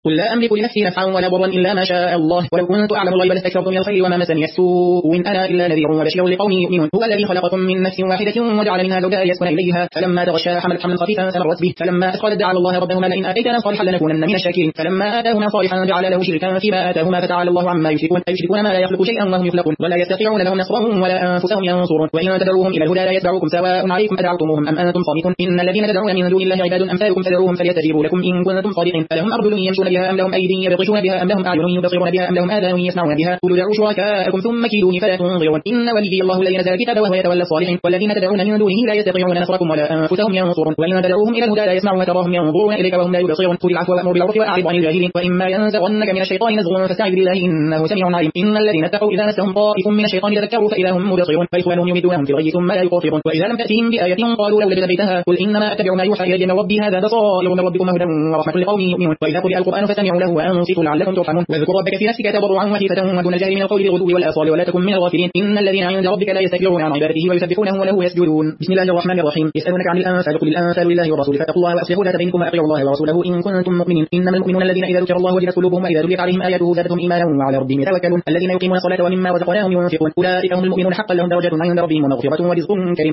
قل لا أملك لنفسي نفعا ولا ضرا إلا ما شاء الله ولو كنت أعلم الغيب لاستكثرت من الخير وما مسني السوء إن أنا إلا نذير وبشير لقوم يؤمنون هو الذي خلقكم من نفس واحدة وجعل منها زوجها يسكن إليها فلما تغشاها حملت حملا خفيفا فمرت به فلما أثقلت دعا الله ربهما لئن آتيتنا صالحا لنكونن من الشاكرين فلما آتاهما صالحا جعل له شركا فيما آتاهما فتعالى الله عما يشركون ما لا يخلق شيئا وهم يخلقون ولا يستطيعون لهم نصرا ولا أنفسهم ينصرون وإن تدعوهم إلى الهدى لا يتبعوكم سواء عليكم أدعوتموهم أم أنتم صامتون إن الذين تدعون من دون الله عباد أمثالكم فدعوهم فليستجيبوا لكم إن كنتم صادقين ألهم أرجل يمشون بها أم لهم أيدي يبطشون بها أم لهم أعين يبصرون بها أم لهم آذان يسمعون بها قل ادعوا شركاءكم ثم كيدوني فلا تنظرون إن وليي الله الذي نزل الكتاب وهو يتولى الصالحين والذين تدعون من دونه لا يستطيعون نصركم ولا أنفسهم ينصرون وإن تدعوهم إلى الهدى لا يسمعون تراهم ينظرون إليك وهم لا يبصرون خذ العفو وأمر بالعرف وأعرض عن الجاهلين وإما ينزغنك من الشيطان نزغ فاستعذ بالله إنه سميع عليم إن الذين اتقوا إذا مسهم طائف من الشيطان تذكروا فإذا هم مبصرون فإخوانهم يمدونهم في الغي ثم لا يقصرون وإذا لم تأتهم بآية قالوا لولا اجتبيتها قل إنما أتبع ما يوحى إلي من ربي هذا بصائر من ربكم هدى ورحمة لقوم يؤمنون وإذا قرئ القرآن فاستمعوا له وأنصتوا لعلكم ترحمون واذكر ربك في نفسك تضرعا وخيفة ودون الجهل من القول بالغدو والآصال ولا تكن من الغافلين إن الذين عند ربك لا يستكبرون عن عبادته ويسبحونه وله يسجدون بسم الله الرحمن الرحيم يسألونك عن الأنفال قل الأنفال لله والرسول فاتقوا الله وأصلحوا ذات بينكم وأطيعوا الله ورسوله إن كنتم مؤمنين إنما المؤمنون الذين إذا ذكر الله وجلت قلوبهم وإذا تليت عليهم آياته زادتهم إيمانا وعلى ربهم يتوكلون الذين يقيمون الصلاة ومما رزقناهم ينفقون أولئك هم المؤمنون حقا لهم درجات عند ربهم ومغفرة ورزق كريم